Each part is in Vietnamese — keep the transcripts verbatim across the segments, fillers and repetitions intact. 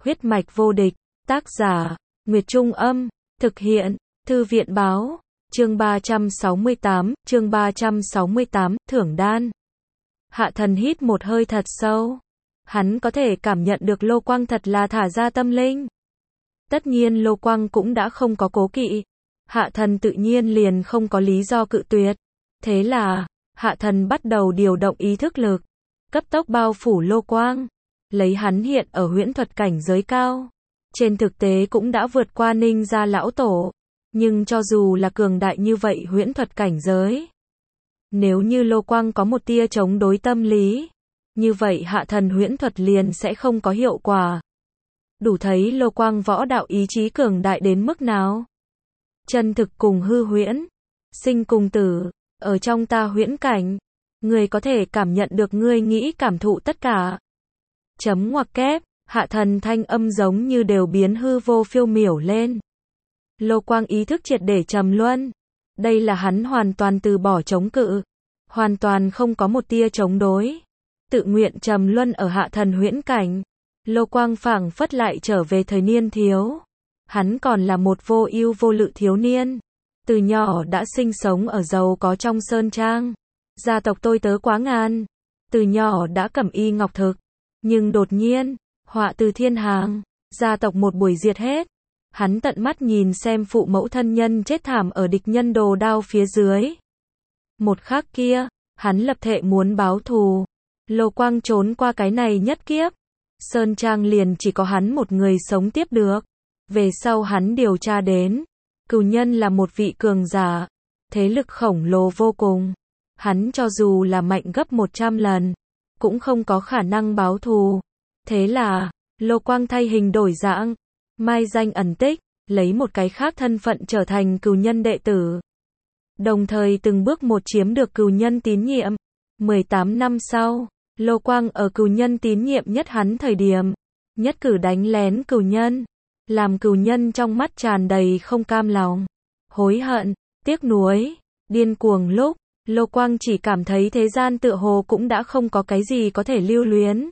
Huyết mạch vô địch, tác giả, Nguyệt Trung Âm, thực hiện, Thư viện Báo, chương ba trăm sáu mươi tám, chương ba trăm sáu mươi tám, thưởng đan. Hạ Thần hít một hơi thật sâu. Hắn có thể cảm nhận được Lô Quang thật là thả ra tâm linh. Tất nhiên Lô Quang cũng đã không có cố kỵ. Hạ Thần tự nhiên liền không có lý do cự tuyệt. Thế là, Hạ Thần bắt đầu điều động ý thức lực, cấp tốc bao phủ Lô Quang. Lấy hắn hiện ở huyễn thuật cảnh giới cao. Trên thực tế cũng đã vượt qua Ninh gia lão tổ. Nhưng cho dù là cường đại như vậy huyễn thuật cảnh giới, nếu như Lô Quang có một tia chống đối tâm lý, như vậy Hạ Thần huyễn thuật liền sẽ không có hiệu quả. Đủ thấy Lô Quang võ đạo ý chí cường đại đến mức nào. Chân thực cùng hư huyễn, sinh cùng tử, ở trong ta huyễn cảnh, người có thể cảm nhận được ngươi nghĩ cảm thụ tất cả. Chấm ngoặc kép, Hạ Thần thanh âm giống như đều biến hư vô phiêu miểu lên. Lô Quang ý thức triệt để trầm luân. Đây là hắn hoàn toàn từ bỏ chống cự, hoàn toàn không có một tia chống đối, tự nguyện trầm luân ở Hạ Thần huyễn cảnh. Lô Quang phảng phất lại trở về thời niên thiếu. Hắn còn là một vô ưu vô lự thiếu niên, từ nhỏ đã sinh sống ở giàu có trong sơn trang, gia tộc tôi tớ quá ngàn, từ nhỏ đã cẩm y ngọc thực, nhưng đột nhiên, họa từ thiên hàng, gia tộc một buổi diệt hết. Hắn tận mắt nhìn xem phụ mẫu thân nhân chết thảm ở địch nhân đồ đao phía dưới. Một khắc kia, hắn lập thệ muốn báo thù. Lô Quang trốn qua cái này nhất kiếp. Sơn Trang liền chỉ có hắn một người sống tiếp được. Về sau hắn điều tra đến, cửu nhân là một vị cường giả, thế lực khổng lồ vô cùng. Hắn cho dù là mạnh gấp một trăm lần, cũng không có khả năng báo thù. Thế là, Lô Quang thay hình đổi dạng, mai danh ẩn tích, lấy một cái khác thân phận trở thành cửu nhân đệ tử. Đồng thời từng bước một chiếm được cửu nhân tín nhiệm. mười tám năm sau, Lô Quang ở cửu nhân tín nhiệm nhất hắn thời điểm, nhất cử đánh lén cửu nhân, làm cửu nhân trong mắt tràn đầy không cam lòng, hối hận, tiếc nuối, điên cuồng lúc, Lô Quang chỉ cảm thấy thế gian tựa hồ cũng đã không có cái gì có thể lưu luyến.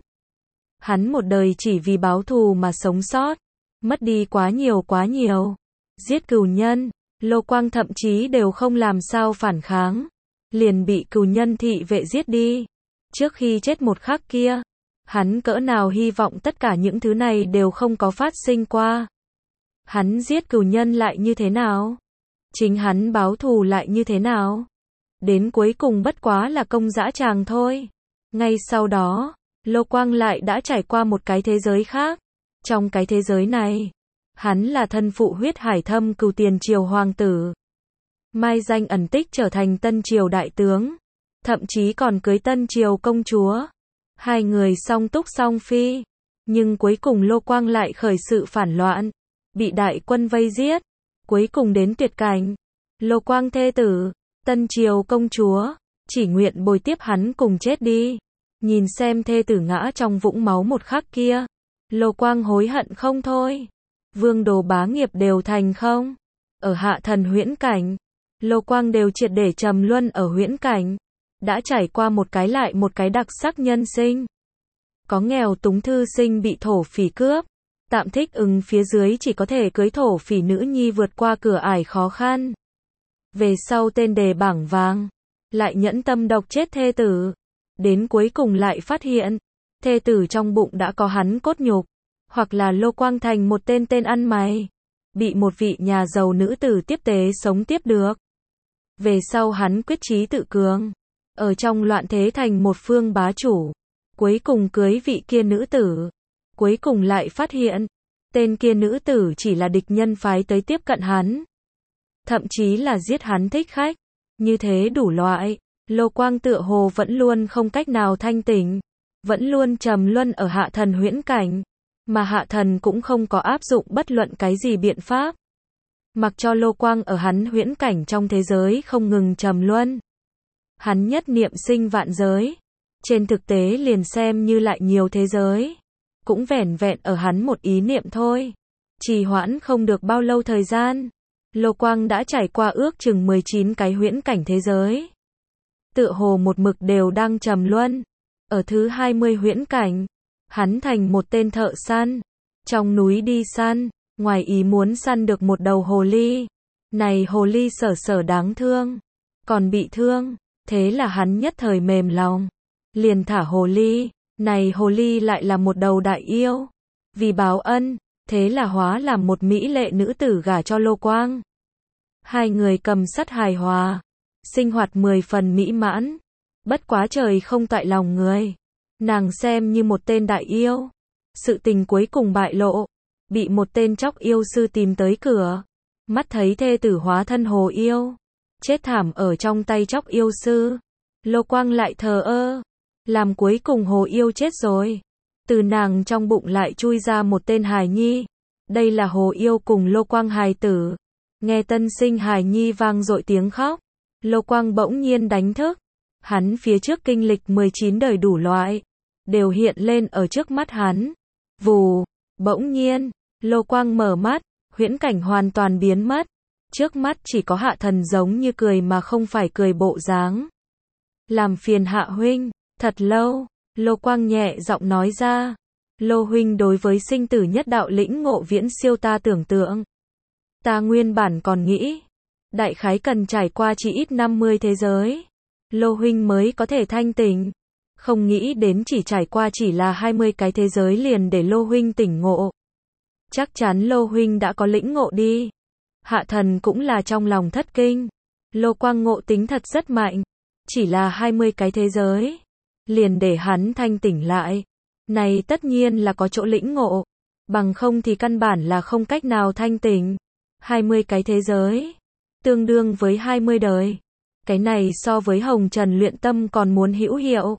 Hắn một đời chỉ vì báo thù mà sống sót, mất đi quá nhiều quá nhiều. Giết cửu nhân, Lô Quang thậm chí đều không làm sao phản kháng, liền bị cửu nhân thị vệ giết đi. Trước khi chết một khắc kia, hắn cỡ nào hy vọng tất cả những thứ này đều không có phát sinh qua. Hắn giết cửu nhân lại như thế nào? Chính hắn báo thù lại như thế nào? Đến cuối cùng bất quá là công dã tràng thôi. Ngay sau đó, Lô Quang lại đã trải qua một cái thế giới khác. Trong cái thế giới này, hắn là thân phụ huyết hải thâm cửu tiền triều hoàng tử. Mai danh ẩn tích trở thành tân triều đại tướng. Thậm chí còn cưới tân triều công chúa. Hai người song túc song phi. Nhưng cuối cùng Lô Quang lại khởi sự phản loạn. Bị đại quân vây giết. Cuối cùng đến tuyệt cảnh. Lô Quang thê tử, tân triều công chúa, chỉ nguyện bồi tiếp hắn cùng chết đi. Nhìn xem thê tử ngã trong vũng máu một khắc kia, Lô Quang hối hận không thôi. Vương đồ bá nghiệp đều thành không. Ở Hạ Thần huyễn cảnh, Lô Quang đều triệt để trầm luân ở huyễn cảnh. Đã trải qua một cái lại một cái đặc sắc nhân sinh. Có nghèo túng thư sinh bị thổ phỉ cướp, tạm thích ứng phía dưới chỉ có thể cưới thổ phỉ nữ nhi vượt qua cửa ải khó khăn. Về sau tên đề bảng vàng, lại nhẫn tâm độc chết thê tử. Đến cuối cùng lại phát hiện, thê tử trong bụng đã có hắn cốt nhục. Hoặc là Lô Quang thành một tên tên ăn mày, bị một vị nhà giàu nữ tử tiếp tế sống tiếp được. Về sau hắn quyết chí tự cường, ở trong loạn thế thành một phương bá chủ. Cuối cùng cưới vị kia nữ tử. Cuối cùng lại phát hiện, tên kia nữ tử chỉ là địch nhân phái tới tiếp cận hắn. Thậm chí là giết hắn thích khách. Như thế đủ loại, Lô Quang tựa hồ vẫn luôn không cách nào thanh tỉnh. Vẫn luôn trầm luân ở Hạ Thần huyễn cảnh. Mà Hạ Thần cũng không có áp dụng bất luận cái gì biện pháp. Mặc cho Lô Quang ở hắn huyễn cảnh trong thế giới không ngừng trầm luân. Hắn nhất niệm sinh vạn giới. Trên thực tế liền xem như lại nhiều thế giới. Cũng vẻn vẹn ở hắn một ý niệm thôi. Trì hoãn không được bao lâu thời gian. Lô Quang đã trải qua ước chừng mười chín cái huyễn cảnh thế giới. Tựa hồ một mực đều đang trầm luân. Ở thứ hai mươi huyễn cảnh, hắn thành một tên thợ săn. trong núi đi săn, ngoài ý muốn săn được một đầu hồ ly. Này hồ ly sở sở đáng thương, còn bị thương, thế là hắn nhất thời mềm lòng, liền thả hồ ly. Này hồ ly lại là một đầu đại yêu, vì báo ân, thế là hóa làm một mỹ lệ nữ tử gả cho Lô Quang. Hai người cầm sắt hài hòa, sinh hoạt mười phần mỹ mãn. Bất quá trời không tại lòng người, nàng xem như một tên đại yêu. Sự tình cuối cùng bại lộ, bị một tên chóc yêu sư tìm tới cửa. Mắt thấy thê tử hóa thân hồ yêu, chết thảm ở trong tay chóc yêu sư. Lô Quang lại thờ ơ, làm cuối cùng hồ yêu chết rồi. Từ nàng trong bụng lại chui ra một tên hài nhi. Đây là hồ yêu cùng Lô Quang hài tử. Nghe tân sinh hài nhi vang dội tiếng khóc, Lô Quang bỗng nhiên đánh thức. Hắn phía trước kinh lịch mười chín đời đủ loại, đều hiện lên ở trước mắt hắn. Vù, bỗng nhiên, Lô Quang mở mắt, huyễn cảnh hoàn toàn biến mất. Trước mắt chỉ có Hạ Thần giống như cười mà không phải cười bộ dáng. Làm phiền Hạ huynh, thật lâu, Lô Quang nhẹ giọng nói ra. Lô huynh đối với sinh tử nhất đạo lĩnh ngộ viễn siêu ta tưởng tượng. Ta nguyên bản còn nghĩ, đại khái cần trải qua chỉ ít năm mươi thế giới, Lô huynh mới có thể thanh tỉnh. Không nghĩ đến chỉ trải qua chỉ là hai mươi cái thế giới liền để Lô huynh tỉnh ngộ. Chắc chắn Lô huynh đã có lĩnh ngộ đi. Hạ Thần cũng là trong lòng thất kinh. Lô Quang ngộ tính thật rất mạnh, chỉ là hai mươi cái thế giới, liền để hắn thanh tỉnh lại. Này tất nhiên là có chỗ lĩnh ngộ, bằng không thì căn bản là không cách nào thanh tỉnh. hai mươi cái thế giới, tương đương với hai mươi đời. Cái này so với hồng trần luyện tâm còn muốn hữu hiệu.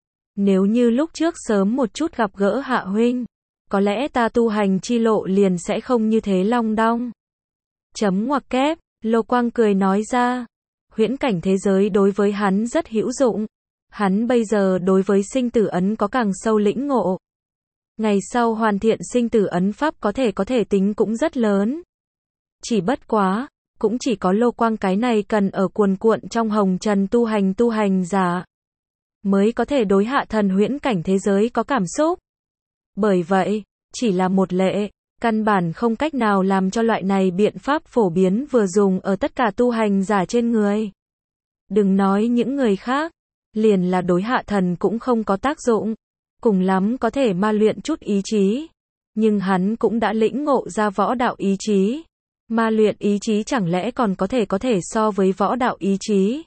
Nếu như lúc trước sớm một chút gặp gỡ Hạ huynh, có lẽ ta tu hành chi lộ liền sẽ không như thế long đong. Chấm ngoặc kép, Lô Quang cười nói ra. Huyễn cảnh thế giới đối với hắn rất hữu dụng. Hắn bây giờ đối với sinh tử ấn có càng sâu lĩnh ngộ. Ngày sau hoàn thiện sinh tử ấn pháp có thể có thể tính cũng rất lớn. Chỉ bất quá, cũng chỉ có Lô Quang cái này cần ở cuồn cuộn trong hồng trần tu hành tu hành giả, mới có thể đối Hạ Thần huyễn cảnh thế giới có cảm xúc. Bởi vậy, chỉ là một lệ, căn bản không cách nào làm cho loại này biện pháp phổ biến vừa dùng ở tất cả tu hành giả trên người. Đừng nói những người khác, liền là đối Hạ Thần cũng không có tác dụng, cùng lắm có thể ma luyện chút ý chí. Nhưng hắn cũng đã lĩnh ngộ ra võ đạo ý chí. Ma luyện ý chí chẳng lẽ còn có thể có thể so với võ đạo ý chí.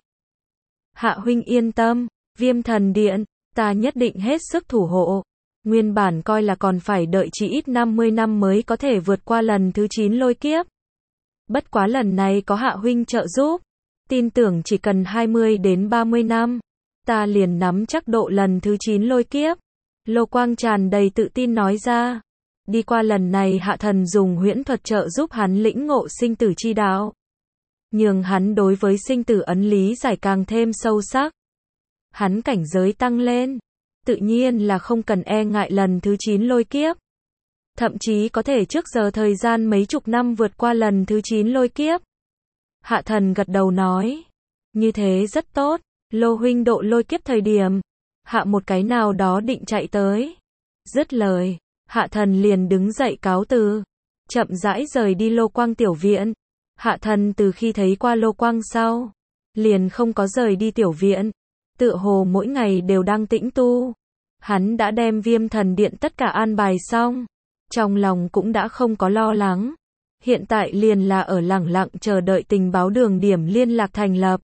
Hạ huynh yên tâm, Viêm Thần Điện, ta nhất định hết sức thủ hộ. Nguyên bản coi là còn phải đợi chỉ ít năm mươi năm mới có thể vượt qua lần thứ chín lôi kiếp. Bất quá lần này có Hạ huynh trợ giúp, tin tưởng chỉ cần hai mươi đến ba mươi năm, ta liền nắm chắc độ lần thứ chín lôi kiếp. Lô Quang tràn đầy tự tin nói ra. Đi qua lần này Hạ Thần dùng huyễn thuật trợ giúp hắn lĩnh ngộ sinh tử chi đạo, nhường hắn đối với sinh tử ấn lý giải càng thêm sâu sắc. Hắn cảnh giới tăng lên, tự nhiên là không cần e ngại lần thứ chín lôi kiếp. Thậm chí có thể trước giờ thời gian mấy chục năm vượt qua lần thứ chín lôi kiếp. Hạ Thần gật đầu nói. Như thế rất tốt, Lô huynh độ lôi kiếp thời điểm, hạ một cái nào đó định chạy tới. Dứt lời, Hạ Thần liền đứng dậy cáo từ, chậm rãi rời đi Lô Quang tiểu viện. Hạ Thần từ khi thấy qua Lô Quang sau, liền không có rời đi tiểu viện, tựa hồ mỗi ngày đều đang tĩnh tu. Hắn đã đem Viêm Thần Điện tất cả an bài xong, trong lòng cũng đã không có lo lắng. Hiện tại liền là ở lẳng lặng chờ đợi tình báo đường điểm liên lạc thành lập.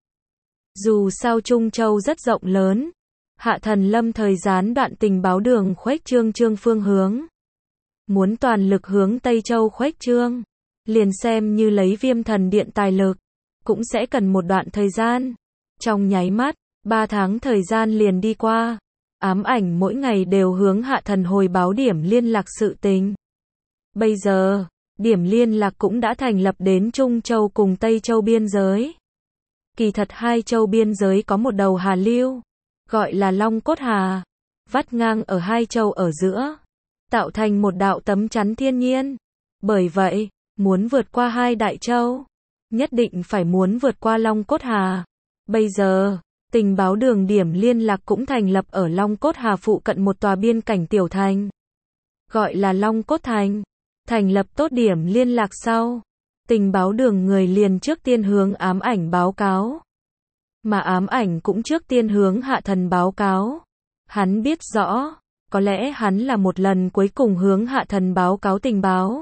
Dù sao Trung Châu rất rộng lớn, Hạ Thần lâm thời gián đoạn tình báo đường khuếch trương trương phương hướng. Muốn toàn lực hướng Tây Châu khuếch trương, liền xem như lấy Viêm Thần Điện tài lực, cũng sẽ cần một đoạn thời gian. Trong nháy mắt, ba tháng thời gian liền đi qua. Ám ảnh mỗi ngày đều hướng Hạ Thần hồi báo điểm liên lạc sự tình. Bây giờ, điểm liên lạc cũng đã thành lập đến Trung Châu cùng Tây Châu biên giới. Kỳ thật hai châu biên giới có một đầu hà lưu, gọi là Long Cốt Hà, vắt ngang ở hai châu ở giữa, tạo thành một đạo tấm chắn thiên nhiên. Bởi vậy, muốn vượt qua hai đại châu, nhất định phải muốn vượt qua Long Cốt Hà. Bây giờ, tình báo đường điểm liên lạc cũng thành lập ở Long Cốt Hà phụ cận một tòa biên cảnh tiểu thành. gọi là Long Cốt Thành. Thành lập tốt điểm liên lạc sau, tình báo đường người liền trước tiên hướng ám ảnh báo cáo. Mà ám ảnh cũng trước tiên hướng Hạ Thần báo cáo. Hắn biết rõ, có lẽ hắn là một lần cuối cùng hướng Hạ Thần báo cáo tình báo.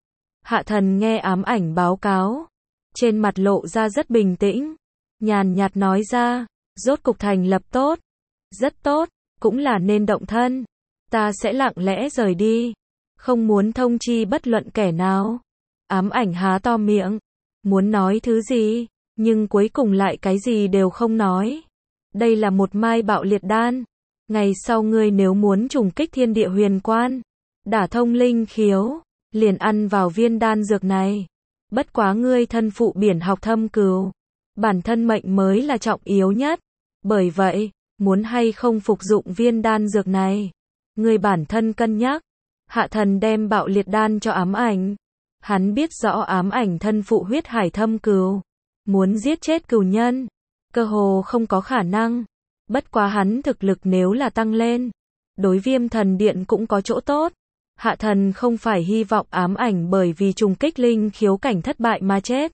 Hạ Thần nghe ám ảnh báo cáo, trên mặt lộ ra rất bình tĩnh, nhàn nhạt nói ra, rốt cục thành lập tốt, rất tốt, cũng là nên động thân. Ta sẽ lặng lẽ rời đi, không muốn thông chi bất luận kẻ nào. Ám ảnh há to miệng, muốn nói thứ gì, nhưng cuối cùng lại cái gì đều không nói. Đây là một mai bạo liệt đan. Ngày sau ngươi nếu muốn trùng kích thiên địa huyền quan, đả thông linh khiếu, liền ăn vào viên đan dược này. Bất quá ngươi thân phụ biển học thâm cừu, bản thân mệnh mới là trọng yếu nhất. Bởi vậy, muốn hay không phục dụng viên đan dược này, ngươi bản thân cân nhắc. Hạ Thần đem bạo liệt đan cho ám ảnh. Hắn biết rõ ám ảnh thân phụ huyết hải thâm cừu, muốn giết chết cừu nhân, cơ hồ không có khả năng. Bất quá hắn thực lực nếu là tăng lên, đối Viêm Thần Điện cũng có chỗ tốt. Hạ Thần không phải hy vọng ám ảnh bởi vì trùng kích linh khiếu cảnh thất bại mà chết.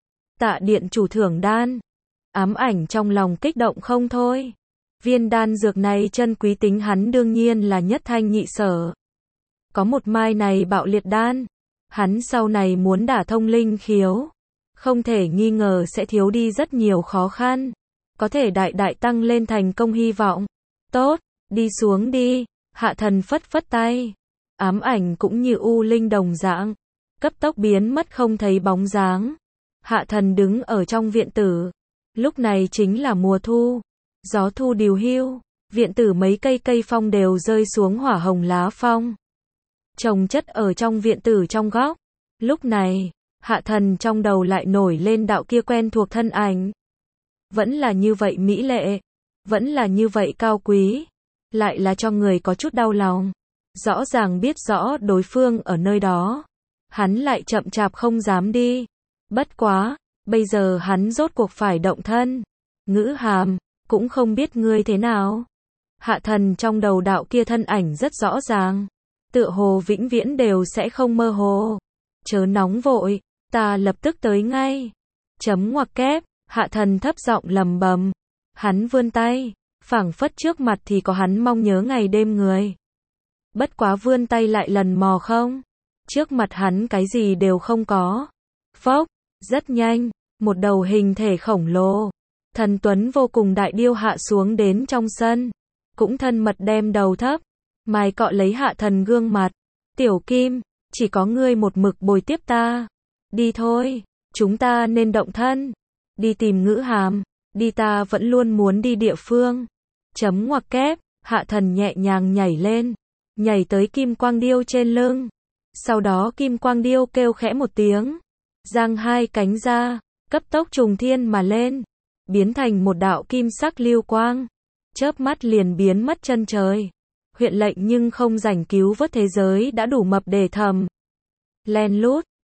Tạ điện chủ thưởng đan. Ám ảnh trong lòng kích động không thôi. Viên đan dược này chân quý tính hắn đương nhiên là nhất thanh nhị sở. Có một mai này bạo liệt đan, hắn sau này muốn đả thông linh khiếu, không thể nghi ngờ sẽ thiếu đi rất nhiều khó khăn. Có thể đại đại tăng lên thành công hy vọng. Tốt, đi xuống đi. Hạ Thần phất phất tay. Ám ảnh cũng như u linh đồng dạng, cấp tốc biến mất không thấy bóng dáng. Hạ Thần đứng ở trong viện tử. Lúc này chính là mùa thu. Gió thu điều hưu. Viện tử mấy cây cây phong đều rơi xuống hỏa hồng lá phong, chồng chất ở trong viện tử trong góc. Lúc này, Hạ Thần trong đầu lại nổi lên đạo kia quen thuộc thân ảnh. Vẫn là như vậy mỹ lệ, vẫn là như vậy cao quý, lại là cho người có chút đau lòng. Rõ ràng biết rõ đối phương ở nơi đó, hắn lại chậm chạp không dám đi. Bất quá, bây giờ hắn rốt cuộc phải động thân. Ngữ Hàm, cũng không biết ngươi thế nào. Hạ Thần trong đầu đạo kia thân ảnh rất rõ ràng, tựa hồ vĩnh viễn đều sẽ không mơ hồ. Chớ nóng vội, ta lập tức tới ngay. Chấm ngoặc kép. Hạ Thần thấp giọng lầm bầm. Hắn vươn tay, phảng phất trước mặt thì có hắn mong nhớ ngày đêm người. Bất quá vươn tay lại lần mò không. Trước mặt hắn cái gì đều không có. Phốc, rất nhanh, một đầu hình thể khổng lồ, thần tuấn vô cùng đại điêu hạ xuống đến trong sân. Cũng thân mật đem đầu thấp, mài cọ lấy Hạ Thần gương mặt. Tiểu Kim, chỉ có ngươi một mực bồi tiếp ta. Đi thôi, chúng ta nên động thân. Đi tìm Ngữ Hàm, đi ta vẫn luôn muốn đi địa phương. Chấm ngoặc kép, Hạ Thần nhẹ nhàng nhảy lên, nhảy tới kim quang điêu trên lưng. Sau đó kim quang điêu kêu khẽ một tiếng, giang hai cánh ra, cấp tốc trùng thiên mà lên, biến thành một đạo kim sắc lưu quang, chớp mắt liền biến mất chân trời. Huyện lệnh nhưng không rảnh cứu vớt thế giới đã đủ mập để thầm. Len lút,